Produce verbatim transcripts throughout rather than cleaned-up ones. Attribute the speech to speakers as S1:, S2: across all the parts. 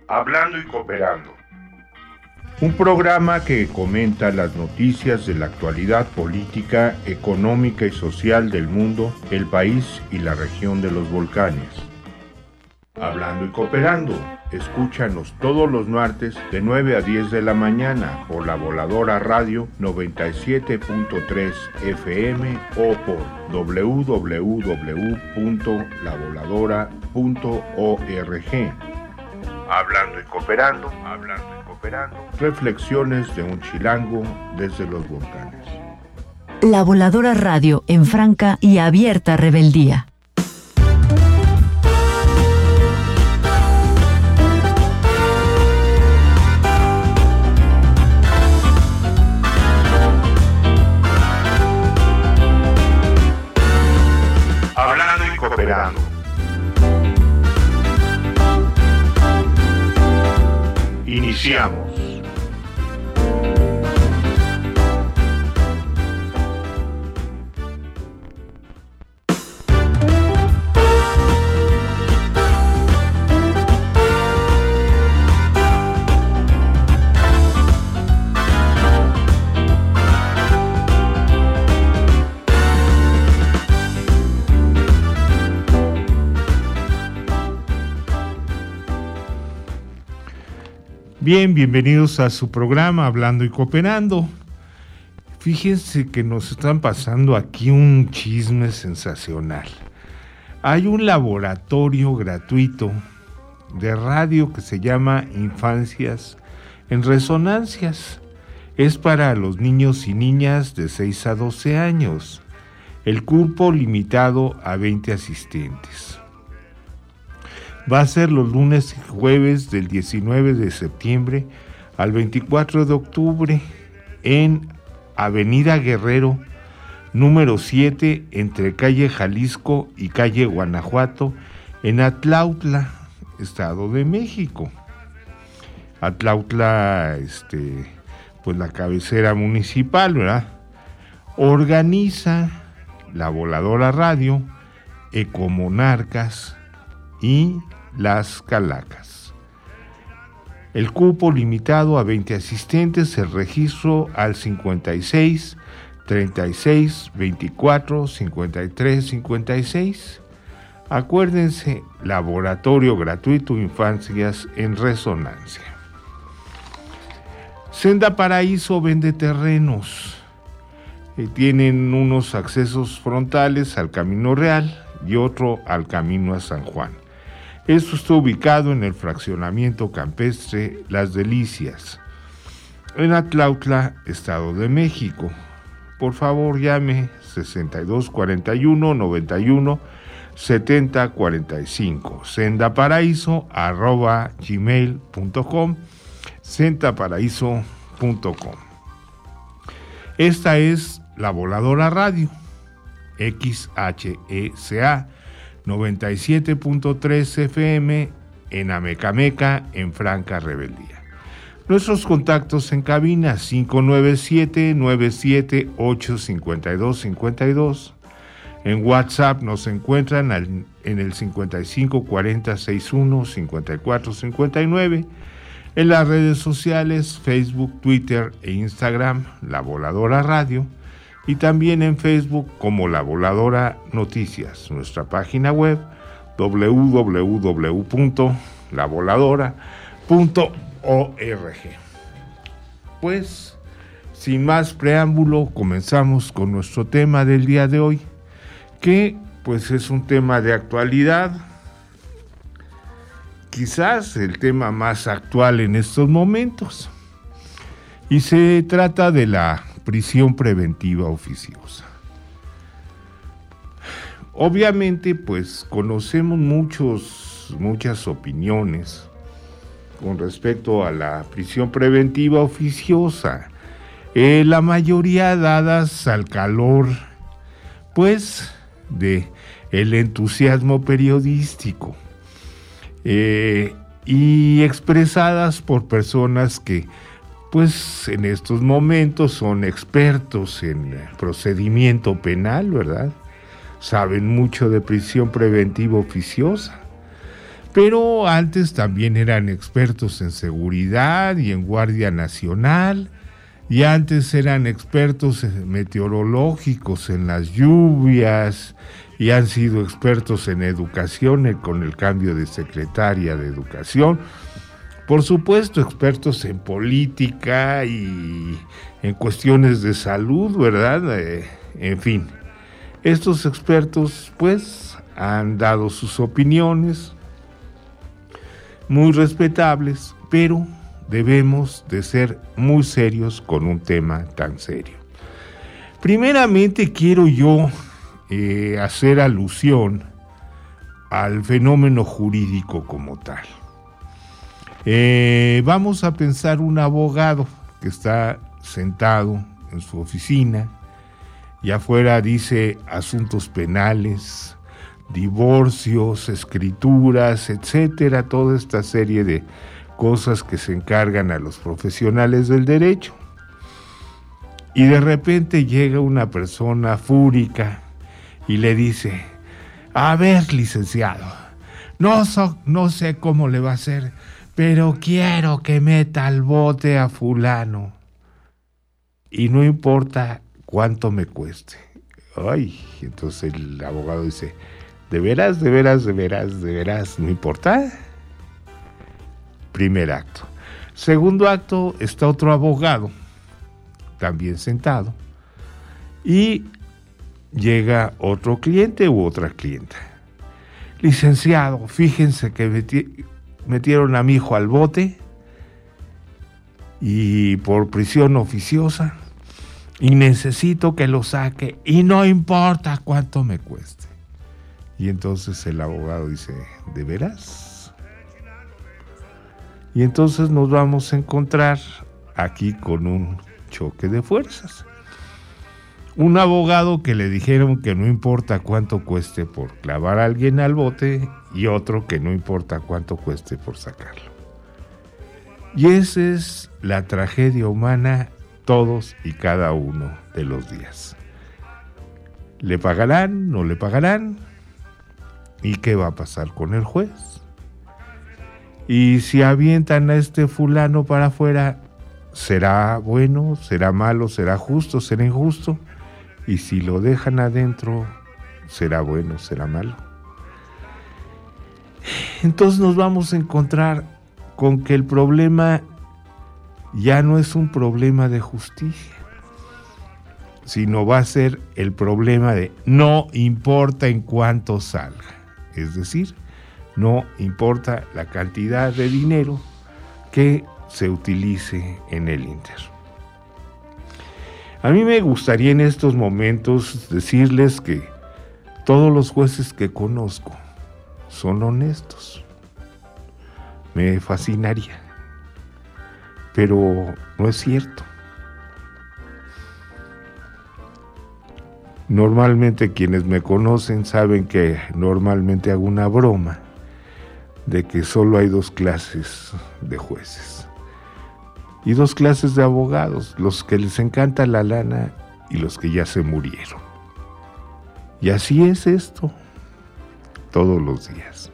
S1: Hablando y Cooperando. Un programa que comenta las noticias de la actualidad política, económica y social del mundo, el país y la región de los volcanes. Hablando y Cooperando. Escúchanos todos los martes de nueve a diez de la mañana por La Voladora Radio noventa y siete punto tres F M o por doble u doble u doble u punto la voladora punto org. Hablando y Cooperando, hablando y cooperando. Reflexiones de un chilango desde los volcanes.
S2: La Voladora Radio en franca y abierta rebeldía.
S1: Hablando y Cooperando. Iniciamos. Bien, bienvenidos a su programa Hablando y Cooperando. Fíjense que nos están pasando aquí un chisme sensacional. Hay un laboratorio gratuito de radio que se llama Infancias en Resonancias. Es para los niños y niñas de seis a doce años. El cupo limitado a veinte asistentes. Va a ser los lunes y jueves del diecinueve de septiembre al veinticuatro de octubre en Avenida Guerrero, número siete, entre calle Jalisco y calle Guanajuato, en Atlautla, Estado de México. Atlautla, este, pues la cabecera municipal, ¿verdad? Organiza La Voladora Radio, Ecomonarcas y Las Calacas. El cupo limitado a veinte asistentes, el registro al cincuenta y seis, treinta y seis, veinticuatro, cincuenta y tres, cincuenta y seis. Acuérdense, laboratorio gratuito Infancias en Resonancia. Senda Paraíso vende terrenos. Eh, tienen unos accesos frontales al Camino Real y otro al Camino a San Juan. Esto está ubicado en el fraccionamiento campestre Las Delicias, en Atlautla, Estado de México. Por favor, llame sesenta y dos cuarenta y uno, noventa y uno, setenta cuarenta y cinco, sendaparaíso arroba gmail punto com, sendaparaíso punto com. Esta es La Voladora Radio, X H E C A noventa y siete punto tres F M en Amecameca, en franca rebeldía. Nuestros contactos en cabina cinco nueve siete, nueve siete ocho, cinco dos cinco dos. En WhatsApp nos encuentran al, en el cincuenta y cinco cuarenta sesenta y uno cincuenta y cuatro cincuenta y nueve. En las redes sociales Facebook, Twitter e Instagram, La Voladora Radio. Y también en Facebook como La Voladora Noticias, nuestra página web doble u doble u doble u punto la voladora punto org. Pues, sin más preámbulo, comenzamos con nuestro tema del día de hoy, que pues es un tema de actualidad, quizás el tema más actual en estos momentos, y se trata de la prisión preventiva oficiosa. Obviamente, pues conocemos muchos, muchas opiniones con respecto a la prisión preventiva oficiosa, eh, la mayoría dadas al calor, pues, de el entusiasmo periodístico, eh, y expresadas por personas que pues en estos momentos son expertos en procedimiento penal, ¿verdad? Saben mucho de prisión preventiva oficiosa. Pero antes también eran expertos en seguridad y en Guardia Nacional, y antes eran expertos meteorológicos en las lluvias, y han sido expertos en educación con el cambio de secretaria de Educación. Por supuesto, expertos en política y en cuestiones de salud, ¿verdad? Eh, en fin, estos expertos, pues, han dado sus opiniones, muy respetables, pero debemos de ser muy serios con un tema tan serio. Primeramente quiero yo eh, hacer alusión al fenómeno jurídico como tal. Eh, vamos a pensar un abogado que está sentado en su oficina y afuera dice asuntos penales, divorcios, escrituras, etcétera, toda esta serie de cosas que se encargan a los profesionales del derecho. Y de repente llega una persona fúrica y le dice: a ver, licenciado, no, so, no sé cómo le va a hacer, pero quiero que meta al bote a fulano. Y no importa cuánto me cueste. Ay, entonces el abogado dice: ¿de veras, de veras, de veras, de veras, no importa? Primer acto. Segundo acto, está otro abogado, también sentado, y llega otro cliente u otra clienta. Licenciado, fíjense que meti- metieron a mi hijo al bote y por prisión oficiosa, y necesito que lo saque, y no importa cuánto me cueste. Y entonces el abogado dice: ¿de veras? Y entonces nos vamos a encontrar aquí con un choque de fuerzas. Un abogado que le dijeron que no importa cuánto cueste por clavar a alguien al bote, y otro que no importa cuánto cueste por sacarlo. Y esa es la tragedia humana todos y cada uno de los días. ¿Le pagarán? ¿No le pagarán? ¿Y qué va a pasar con el juez? Y si avientan a este fulano para afuera, ¿será bueno? ¿Será malo? ¿Será justo? ¿Será injusto? Y si lo dejan adentro, ¿será bueno? ¿Será malo? Entonces nos vamos a encontrar con que el problema ya no es un problema de justicia, sino va a ser el problema de no importa en cuánto salga. Es decir, no importa la cantidad de dinero que se utilice en el Inter. A mí me gustaría en estos momentos decirles que todos los jueces que conozco son honestos. Me fascinaría, pero no es cierto. Normalmente quienes me conocen saben que normalmente hago una broma de que solo hay dos clases de jueces y dos clases de abogados: los que les encanta la lana y los que ya se murieron. Y así es esto todos los días.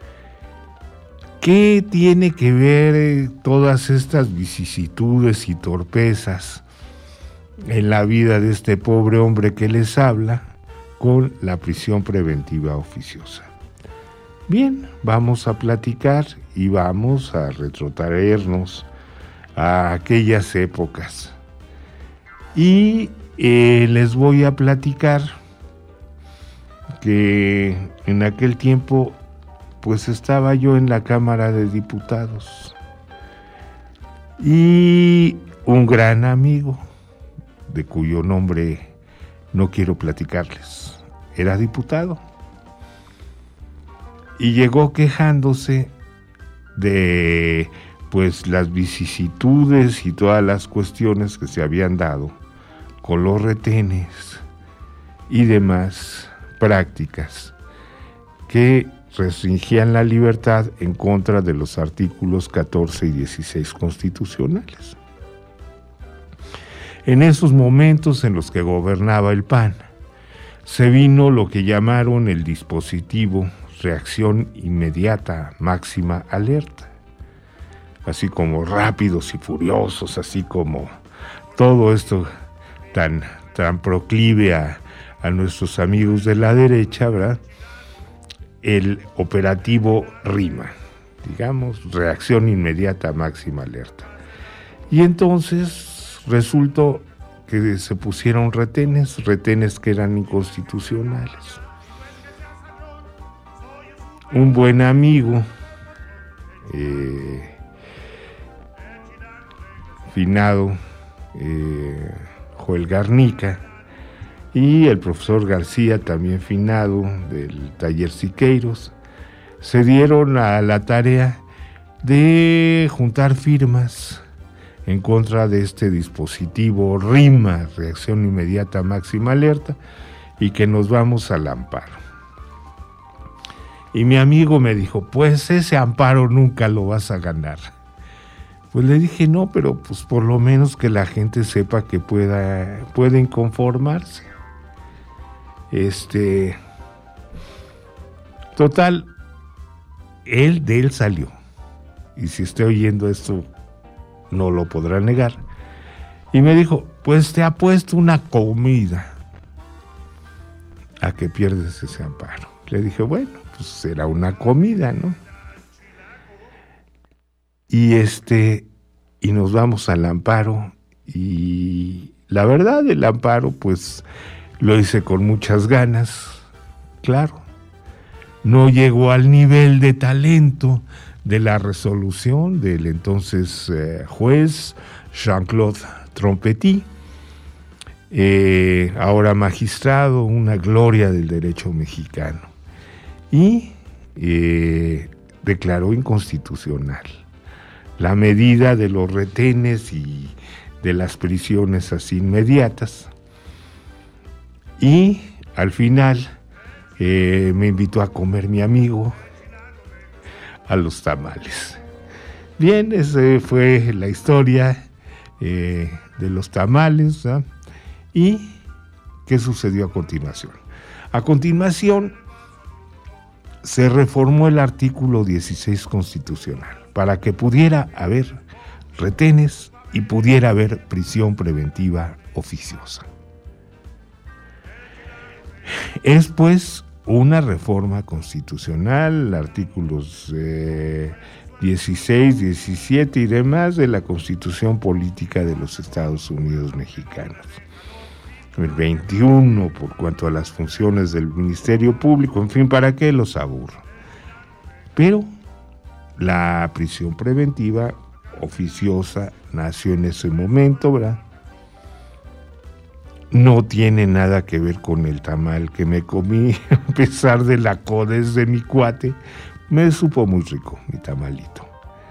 S1: ¿Qué tiene que ver eh, todas estas vicisitudes y torpezas en la vida de este pobre hombre que les habla con la prisión preventiva oficiosa? Bien, vamos a platicar y vamos a retrotraernos a aquellas épocas. Y eh, les voy a platicar que en aquel tiempo pues estaba yo en la Cámara de Diputados y un gran amigo, de cuyo nombre no quiero platicarles, era diputado. Y llegó quejándose de pues las vicisitudes y todas las cuestiones que se habían dado con los retenes y demás prácticas que restringían la libertad en contra de los artículos catorce y dieciséis constitucionales. En esos momentos en los que gobernaba el P A N, se vino lo que llamaron el dispositivo reacción inmediata, máxima alerta. Así como Rápidos y Furiosos, así como todo esto tan, tan proclive a, a nuestros amigos de la derecha, ¿verdad? El operativo RIMA, digamos, reacción inmediata, máxima alerta. Y entonces resultó que se pusieron retenes, retenes que eran inconstitucionales. Un buen amigo, eh, finado, eh, Joel Garnica, y el profesor García, también finado, del taller Siqueiros, se dieron a la tarea de juntar firmas en contra de este dispositivo RIMA, reacción inmediata, máxima alerta, y que nos vamos al amparo. Y mi amigo me dijo, pues ese amparo nunca lo vas a ganar. Pues le dije, no, pero pues por lo menos que la gente sepa que pueda, pueden conformarse. Este, total, él de él salió. Y si estoy oyendo esto, no lo podrá negar. Y me dijo, pues te apuesto una comida a que pierdes ese amparo. Le dije, bueno, pues será una comida, ¿no? Y este, y nos vamos al amparo, y la verdad, el amparo, pues, lo hice con muchas ganas, claro. No llegó al nivel de talento de la resolución del entonces eh, juez Jean-Claude Trompetit, eh, ahora magistrado, una gloria del derecho mexicano, y eh, declaró inconstitucional la medida de los retenes y de las prisiones así inmediatas. Y al final eh, me invitó a comer mi amigo a los tamales. Bien, esa fue la historia eh, de los tamales, ¿eh? ¿Y qué sucedió a continuación? A continuación se reformó el artículo dieciséis constitucional para que pudiera haber retenes y pudiera haber prisión preventiva oficiosa. Es pues una reforma constitucional, artículos eh, dieciséis, diecisiete y demás de la Constitución Política de los Estados Unidos Mexicanos. El veintiuno, por cuanto a las funciones del Ministerio Público, en fin, ¿para qué los aburro? Pero la prisión preventiva oficiosa nació en ese momento, ¿verdad? No tiene nada que ver con el tamal que me comí, a pesar de la codez de mi cuate. Me supo muy rico mi tamalito.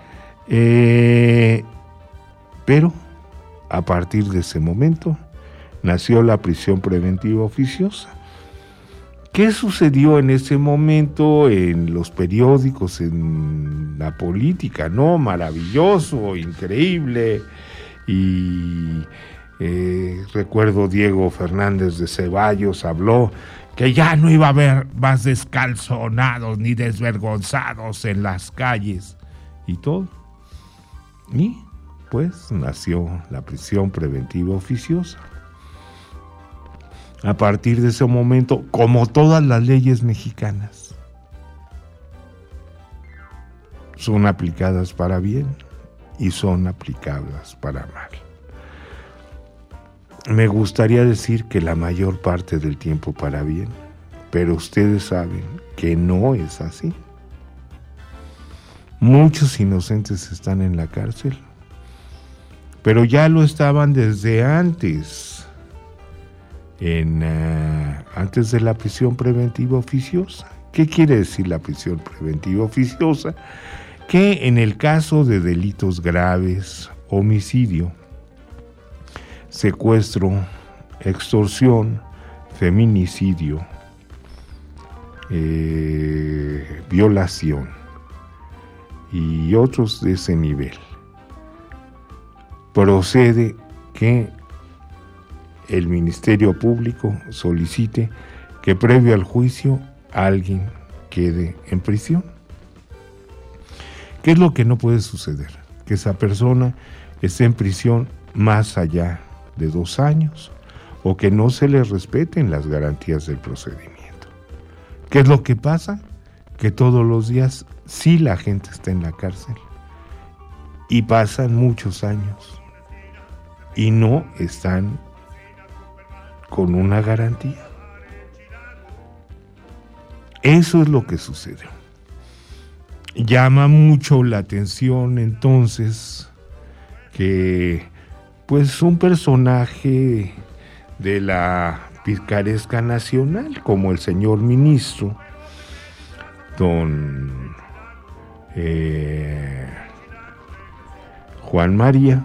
S1: Eh, pero a partir de ese momento nació la prisión preventiva oficiosa. ¿Qué sucedió en ese momento en los periódicos, en la política? No, maravilloso, increíble. Y eh, recuerdo Diego Fernández de Ceballos habló que ya no iba a haber más descalzonados ni desvergonzados en las calles y todo. Y pues nació la prisión preventiva oficiosa. A partir de ese momento, como todas las leyes mexicanas, son aplicadas para bien y son aplicables para mal. Me gustaría decir que la mayor parte del tiempo para bien, pero ustedes saben que no es así. Muchos inocentes están en la cárcel, pero ya lo estaban desde antes. En, uh, antes de la prisión preventiva oficiosa. ¿Qué quiere decir la prisión preventiva oficiosa? Que en el caso de delitos graves, homicidio, secuestro, extorsión, feminicidio, eh, violación y otros de ese nivel, procede que el Ministerio Público solicite que previo al juicio alguien quede en prisión. ¿Qué es lo que no puede suceder? Que esa persona esté en prisión más allá de dos años o que no se le respeten las garantías del procedimiento. ¿Qué es lo que pasa? Que todos los días sí la gente está en la cárcel y pasan muchos años y no están con una garantía. Eso es lo que sucedió. Llama mucho la atención entonces que pues un personaje de la picaresca nacional como el señor ministro don eh, Juan María,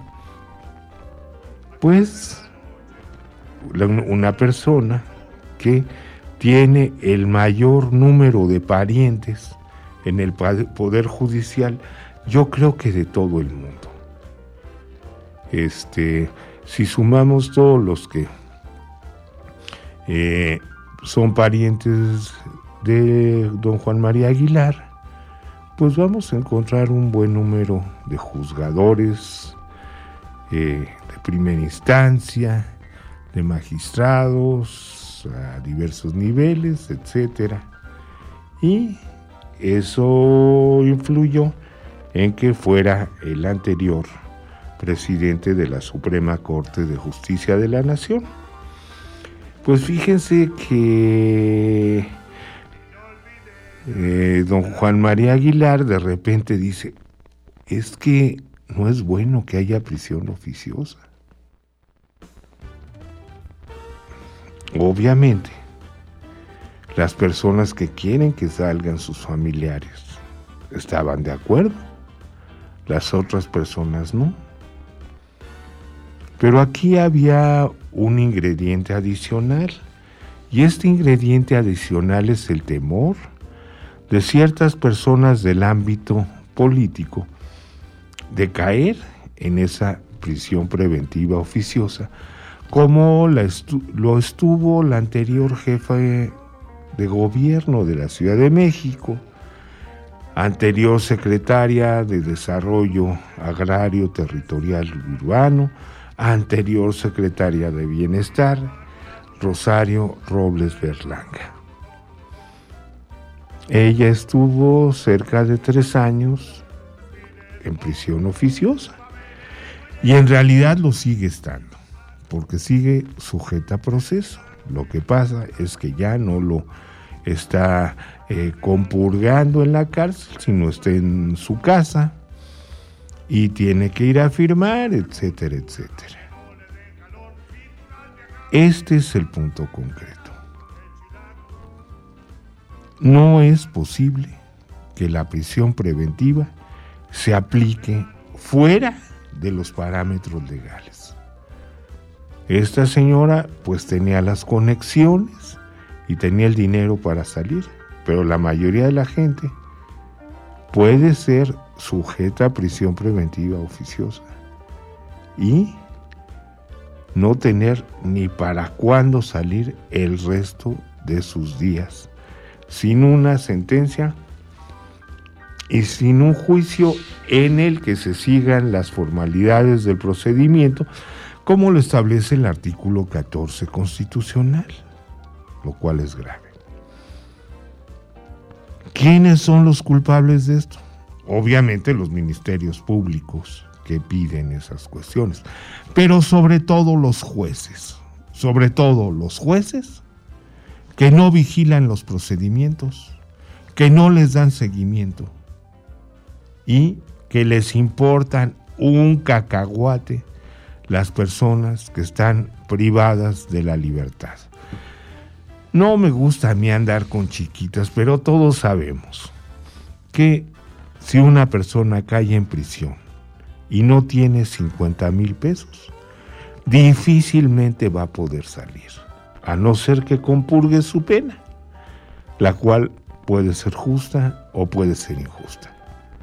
S1: pues una persona que tiene el mayor número de parientes en el Poder Judicial, yo creo que de todo el mundo. Este, si sumamos todos los que eh, son parientes de don Juan María Aguilar, pues vamos a encontrar un buen número de juzgadores eh, de primera instancia, de magistrados a diversos niveles, etcétera. Y eso influyó en que fuera el anterior presidente de la Suprema Corte de Justicia de la Nación. Pues fíjense que eh, don Juan María Aguilar de repente dice, es que no es bueno que haya prisión oficiosa. Obviamente, las personas que quieren que salgan sus familiares estaban de acuerdo, las otras personas no. Pero aquí había un ingrediente adicional, y este ingrediente adicional es el temor de ciertas personas del ámbito político de caer en esa prisión preventiva oficiosa, como la estu- lo estuvo la anterior jefa de gobierno de la Ciudad de México, anterior secretaria de Desarrollo Agrario Territorial y Urbano, anterior secretaria de Bienestar, Rosario Robles Berlanga. Ella estuvo cerca de tres años en prisión oficiosa y en realidad lo sigue estando, porque sigue sujeta a proceso. Lo que pasa es que ya no lo está eh, compurgando en la cárcel, sino está en su casa y tiene que ir a firmar, etcétera, etcétera. Este es el punto concreto. No es posible que la prisión preventiva se aplique fuera de los parámetros legales. Esta señora pues tenía las conexiones y tenía el dinero para salir, pero la mayoría de la gente puede ser sujeta a prisión preventiva oficiosa y no tener ni para cuándo salir el resto de sus días, sin una sentencia y sin un juicio en el que se sigan las formalidades del procedimiento, como lo establece el artículo catorce constitucional, lo cual es grave. ¿Quiénes son los culpables de esto? Obviamente los ministerios públicos que piden esas cuestiones, pero sobre todo los jueces, sobre todo los jueces que no vigilan los procedimientos, que no les dan seguimiento y que les importan un cacahuate las personas que están privadas de la libertad. No me gusta a mí andar con chiquitas, pero todos sabemos que si una persona cae en prisión y no tiene cincuenta mil pesos, difícilmente va a poder salir, a no ser que compurgue su pena, la cual puede ser justa o puede ser injusta.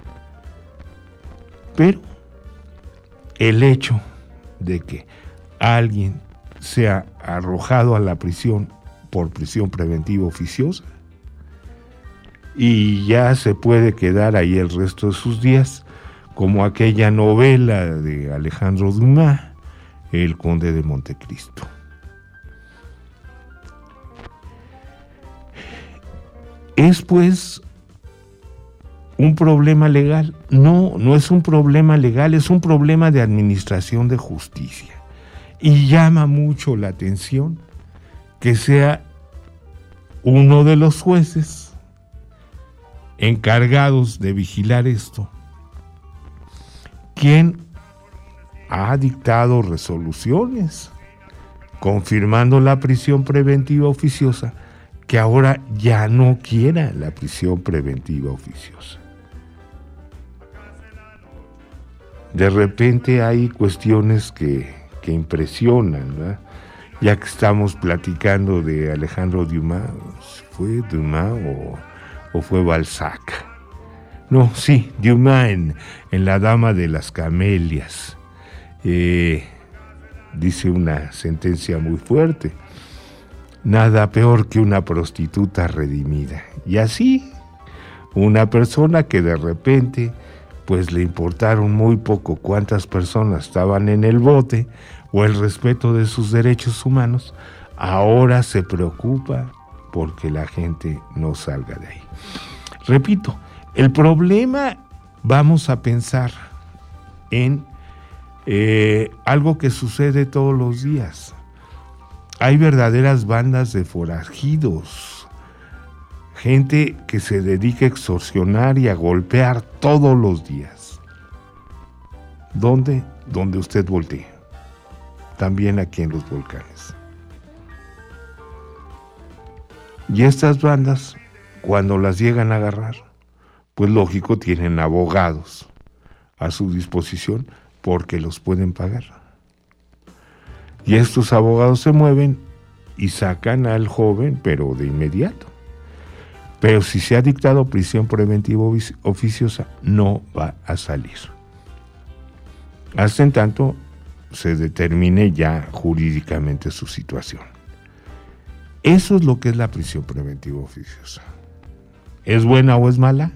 S1: Pero el hecho de que alguien sea arrojado a la prisión por prisión preventiva oficiosa y ya se puede quedar ahí el resto de sus días, como aquella novela de Alejandro Dumas, El Conde de Montecristo. ¿Es pues un problema legal? No, no es un problema legal, es un problema de administración de justicia. Y llama mucho la atención que sea uno de los jueces encargados de vigilar esto quien ha dictado resoluciones confirmando la prisión preventiva oficiosa, que ahora ya no quiera la prisión preventiva oficiosa. De repente hay cuestiones que, que impresionan, ¿verdad? Ya que estamos platicando de Alejandro Dumas, ¿fue Dumas o, o fue Balzac? No, sí, Dumas en, en La Dama de las Camelias. Eh, dice una sentencia muy fuerte: nada peor que una prostituta redimida. Y así, una persona que de repente, pues le importaron muy poco cuántas personas estaban en el bote o el respeto de sus derechos humanos, ahora se preocupa porque la gente no salga de ahí. Repito, el problema, vamos a pensar en eh, algo que sucede todos los días. Hay verdaderas bandas de forajidos, gente que se dedica a extorsionar y a golpear todos los días. ¿Dónde? Donde usted voltee. También aquí en los volcanes. Y estas bandas, cuando las llegan a agarrar, pues lógico, tienen abogados a su disposición porque los pueden pagar. Y estos abogados se mueven y sacan al joven, pero de inmediato. Pero si se ha dictado prisión preventiva oficiosa, no va a salir. Hasta en tanto se determine ya jurídicamente su situación. Eso es lo que es la prisión preventiva oficiosa. ¿Es buena o es mala?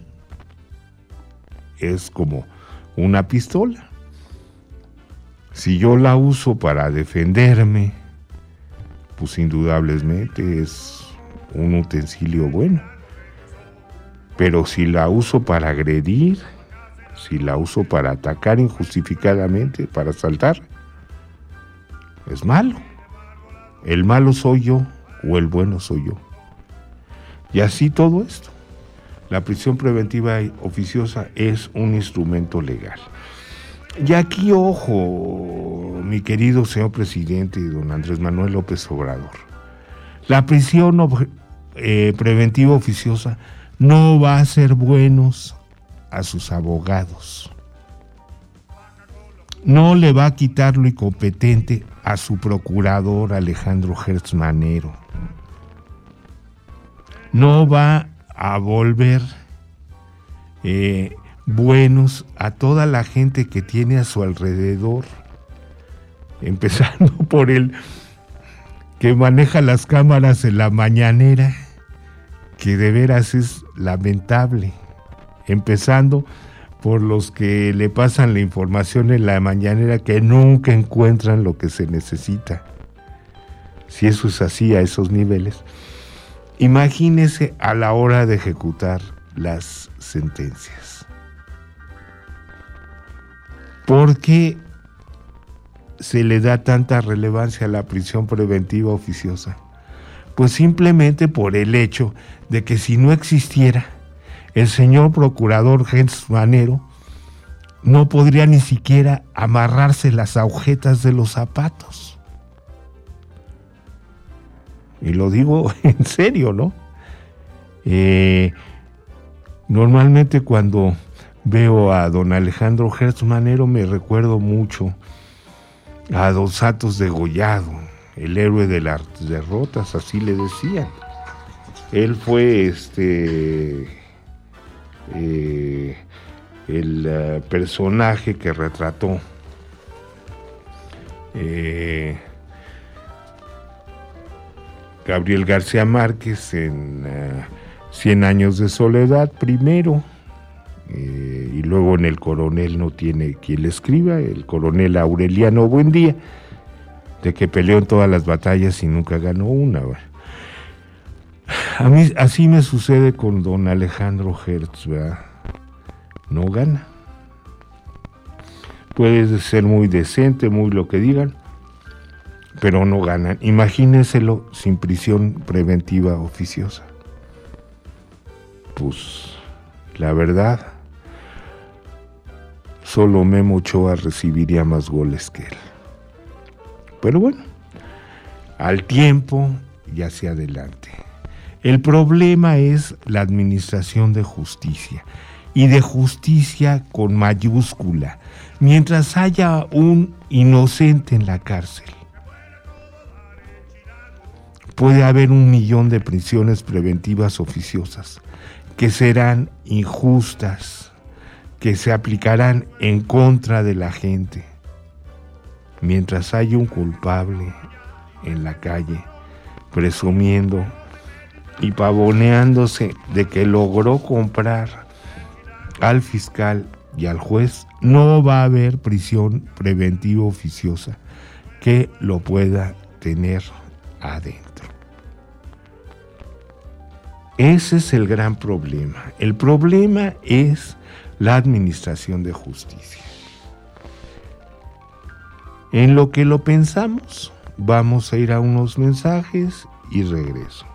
S1: Es como una pistola. Si yo la uso para defenderme, pues indudablemente es un utensilio bueno. Pero si la uso para agredir, si la uso para atacar injustificadamente, para asaltar, es malo. El malo soy yo o el bueno soy yo. Y así todo esto. La prisión preventiva oficiosa es un instrumento legal. Y aquí, ojo, mi querido señor presidente, don Andrés Manuel López Obrador, la prisión eh, preventiva oficiosa no va a hacer buenos a sus abogados. No le va a quitar lo incompetente a su procurador Alejandro Gertz Manero. No va a volver eh, buenos a toda la gente que tiene a su alrededor, empezando por el que maneja las cámaras en la mañanera, que de veras es lamentable, empezando por los que le pasan la información en la mañanera, que nunca encuentran lo que se necesita. Si eso es así a esos niveles, imagínese a la hora de ejecutar las sentencias. ¿Por qué se le da tanta relevancia a la prisión preventiva oficiosa? Pues simplemente por el hecho de que si no existiera, el señor procurador Gertz Manero no podría ni siquiera amarrarse las agujetas de los zapatos. Y lo digo en serio, ¿no? Eh, normalmente cuando veo a don Alejandro Gertz Manero me recuerdo mucho a don Santos Degollado, el héroe de las derrotas, así le decían. Él fue este eh, el uh, personaje que retrató eh, Gabriel García Márquez en uh, Cien años de soledad primero, eh, y luego en El coronel no tiene quien le escriba, el coronel Aureliano Buendía, de que peleó en todas las batallas y nunca ganó una. A mí así me sucede con don Alejandro Hertz, ¿verdad? No gana. Puede ser muy decente, muy lo que digan, pero no ganan. Imagínenselo sin prisión preventiva oficiosa. Pues, la verdad, solo Memo Ochoa recibiría más goles que él. Pero bueno, al tiempo y hacia adelante. El problema es la administración de justicia, y de justicia con mayúscula, mientras haya un inocente en la cárcel. Puede haber un millón de prisiones preventivas oficiosas que serán injustas, que se aplicarán en contra de la gente. Mientras haya un culpable en la calle, presumiendo y pavoneándose de que logró comprar al fiscal y al juez, no va a haber prisión preventiva oficiosa que lo pueda tener adentro. Ese es el gran problema. El problema es la administración de justicia. En lo que lo pensamos, vamos a ir a unos mensajes y regreso.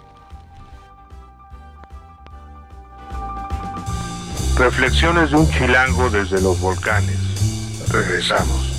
S1: Reflexiones de un chilango desde los volcanes. Regresamos.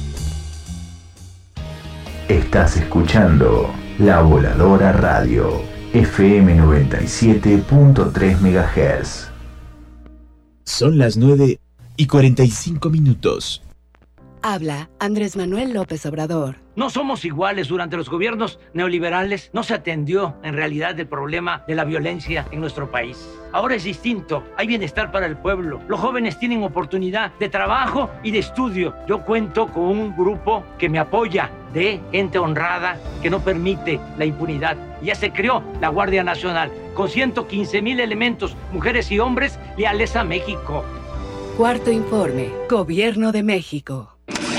S3: Estás escuchando La Voladora Radio, F M noventa y siete punto tres megahertz.
S4: Son las nueve y cuarenta y cinco minutos.
S5: Habla Andrés Manuel López Obrador.
S6: No somos iguales. Durante los gobiernos neoliberales no se atendió en realidad el problema de la violencia en nuestro país. Ahora es distinto, hay bienestar para el pueblo. Los jóvenes tienen oportunidad de trabajo y de estudio. Yo cuento con un grupo que me apoya, de gente honrada que no permite la impunidad. Ya se creó la Guardia Nacional con ciento quince mil elementos, mujeres y hombres leales a México.
S5: Cuarto informe, Gobierno de México.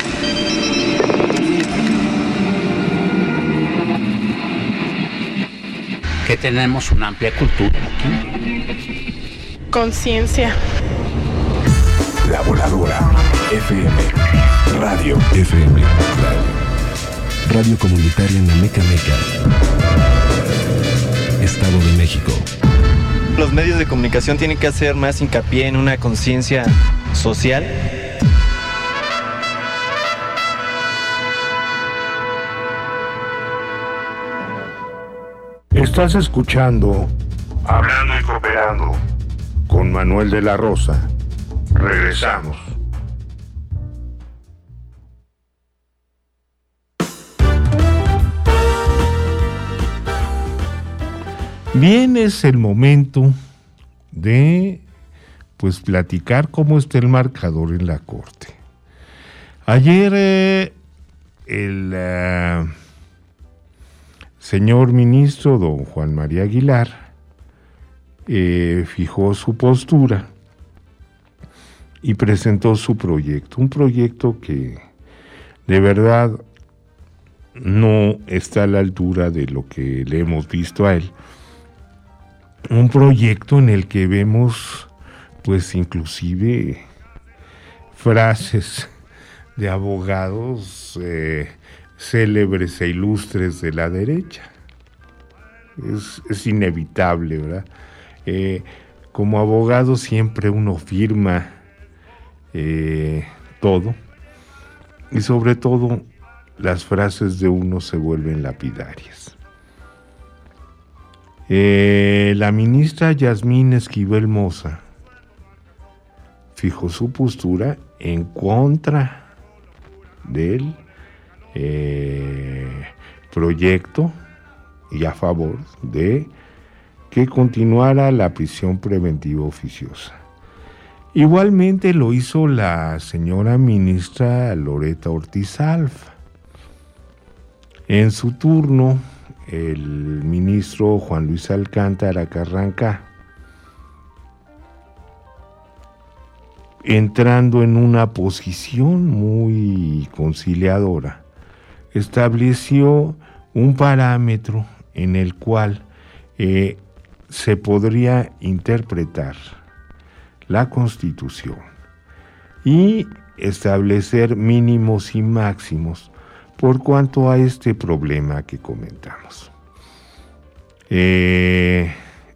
S7: Que tenemos una amplia cultura aquí.
S8: Conciencia.
S3: La Voladora, F M, Radio, F M, Radio. Radio comunitaria en la Meca Meca, Estado de México.
S9: Los medios de comunicación tienen que hacer más hincapié en una conciencia social.
S1: Estás escuchando Hablando y Cooperando con Manuel de la Rosa. Regresamos. Bien, es el momento de pues platicar cómo está el marcador en la Corte. Ayer eh, el uh, señor ministro don Juan María Aguilar eh, fijó su postura y presentó su proyecto, un proyecto que de verdad no está a la altura de lo que le hemos visto a él. Un proyecto en el que vemos, pues, inclusive frases de abogados eh, célebres e ilustres de la derecha. Es, es inevitable, ¿verdad? Eh, como abogado siempre uno firma eh, todo, y sobre todo las frases de uno se vuelven lapidarias. Eh, la ministra Yasmín Esquivel Moza fijó su postura en contra del eh, proyecto y a favor de que continuara la prisión preventiva oficiosa. Igualmente lo hizo la señora ministra Loretta Ortiz Alfa. En su turno, el ministro Juan Luis Alcántara Carranca, entrando en una posición muy conciliadora, estableció un parámetro en el cual eh, se podría interpretar la Constitución y establecer mínimos y máximos por cuanto a este problema que comentamos. Eh,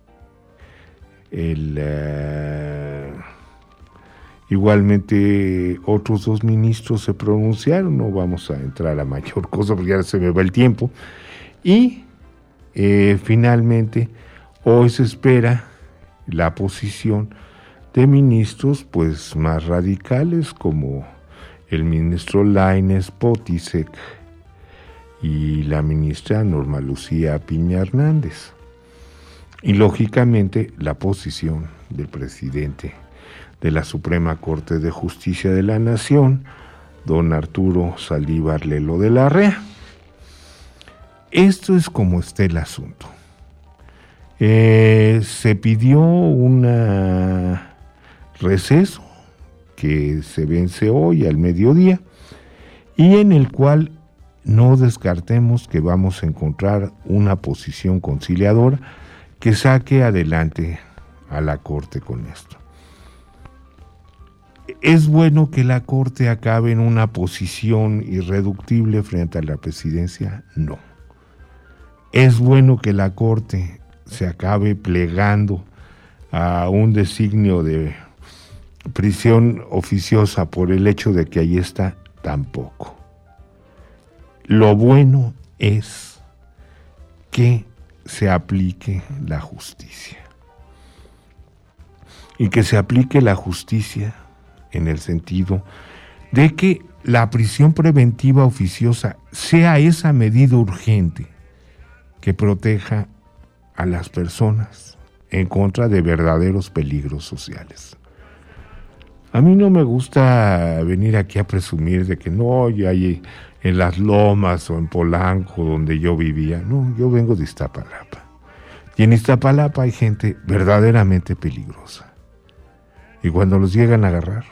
S1: el, uh, igualmente otros dos ministros se pronunciaron, no vamos a entrar a mayor cosa porque ya se me va el tiempo, y eh, finalmente hoy se espera la posición de ministros pues más radicales como el ministro Lainez Potisek y la ministra Norma Lucía Piña Hernández, y lógicamente la posición del presidente de la Suprema Corte de Justicia de la Nación, don Arturo Saldívar Lelo de la Rea. Esto es como está el asunto. Eh, se pidió un receso que se vence hoy al mediodía y en el cual no descartemos que vamos a encontrar una posición conciliadora que saque adelante a la Corte con esto. ¿Es bueno que la Corte acabe en una posición irreductible frente a la presidencia? No. ¿Es bueno que la Corte se acabe plegando a un designio de prisión oficiosa por el hecho de que ahí está? Tampoco. Lo bueno es que se aplique la justicia. Y que se aplique la justicia en el sentido de que la prisión preventiva oficiosa sea esa medida urgente que proteja a las personas en contra de verdaderos peligros sociales. A mí no me gusta venir aquí a presumir de que no, yo hay en Las Lomas o en Polanco donde yo vivía. No, yo vengo de Iztapalapa. Y en Iztapalapa hay gente verdaderamente peligrosa. Y cuando los llegan a agarrar,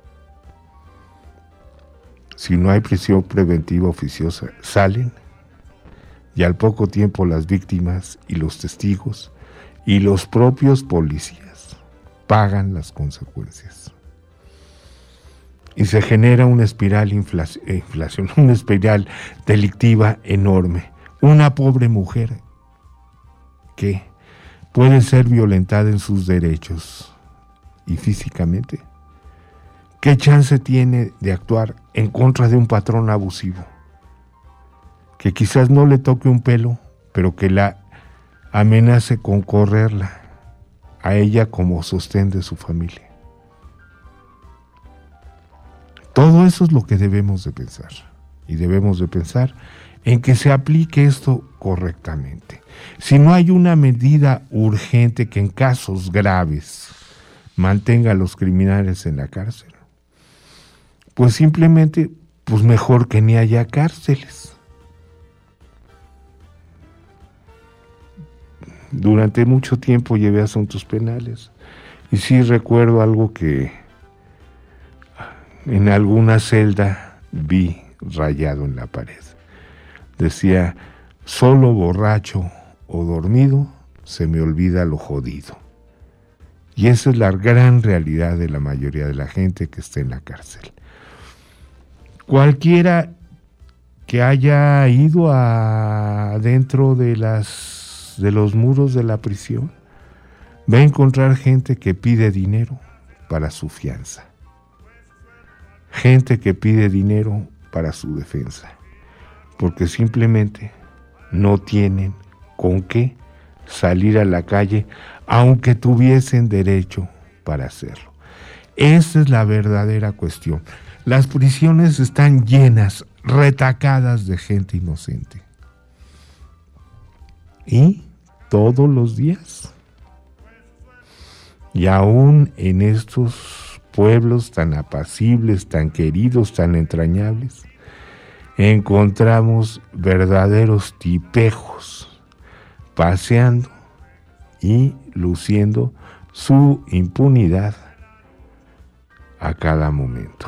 S1: si no hay prisión preventiva oficiosa, salen y al poco tiempo las víctimas y los testigos y los propios policías pagan las consecuencias. Y se genera una espiral inflación, inflación, una espiral delictiva enorme. Una pobre mujer que puede ser violentada en sus derechos y físicamente, ¿qué chance tiene de actuar en contra de un patrón abusivo? Que quizás no le toque un pelo, pero que la amenace con correrla a ella como sostén de su familia. Todo eso es lo que debemos de pensar. Y debemos de pensar en que se aplique esto correctamente. Si no hay una medida urgente que en casos graves mantenga a los criminales en la cárcel, pues simplemente, pues mejor que ni haya cárceles. Durante mucho tiempo llevé asuntos penales y sí recuerdo algo que en alguna celda vi rayado en la pared. Decía, solo borracho o dormido se me olvida lo jodido. Y esa es la gran realidad de la mayoría de la gente que está en la cárcel. Cualquiera que haya ido a dentro de las de los muros de la prisión va a encontrar gente que pide dinero para su fianza, gente que pide dinero para su defensa, porque simplemente no tienen con qué salir a la calle, aunque tuviesen derecho para hacerlo. Esa es la verdadera cuestión. Las prisiones están llenas, retacadas de gente inocente. Y todos los días, y aún en estos pueblos tan apacibles, tan queridos, tan entrañables, encontramos verdaderos tipejos paseando y luciendo su impunidad a cada momento.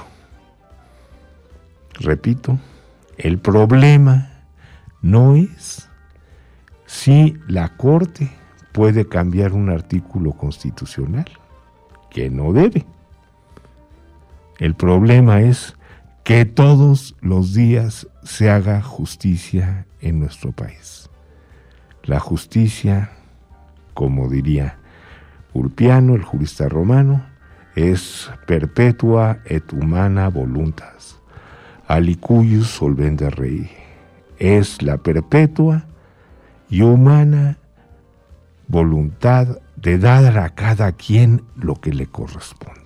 S1: Repito, el problema no es si la Corte puede cambiar un artículo constitucional, que no debe. El problema es que todos los días se haga justicia en nuestro país. La justicia, como diría Ulpiano, el jurista romano, es perpetua et humana voluntas, alicuius solvenda rei. Es la perpetua y humana voluntad de dar a cada quien lo que le corresponde.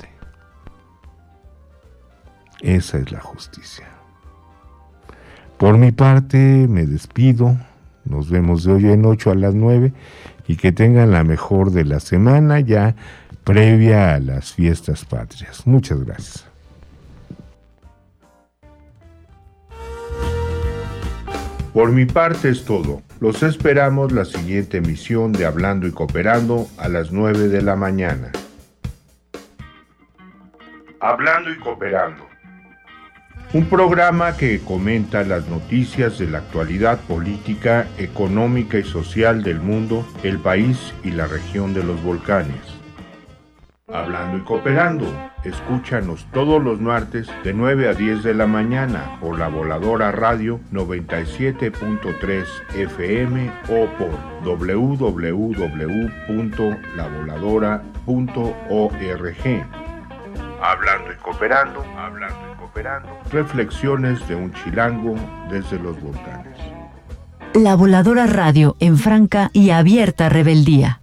S1: Esa es la justicia. Por mi parte, me despido. Nos vemos de hoy en ocho a las nueve y que tengan la mejor de la semana ya previa a las fiestas patrias. Muchas gracias. Por mi parte es todo. Los esperamos la siguiente emisión de Hablando y Cooperando a las nueve de la mañana. Hablando y Cooperando. Un programa que comenta las noticias de la actualidad política, económica y social del mundo, el país y la región de los volcanes. Hablando y Cooperando. Escúchanos todos los martes de nueve a diez de la mañana por La Voladora Radio noventa y siete punto tres F M o por doble u doble u doble u punto la voladora punto org. Hablando y Cooperando, hablando y cooperando. Reflexiones de un chilango desde los volcanes.
S2: La Voladora Radio en franca y abierta rebeldía.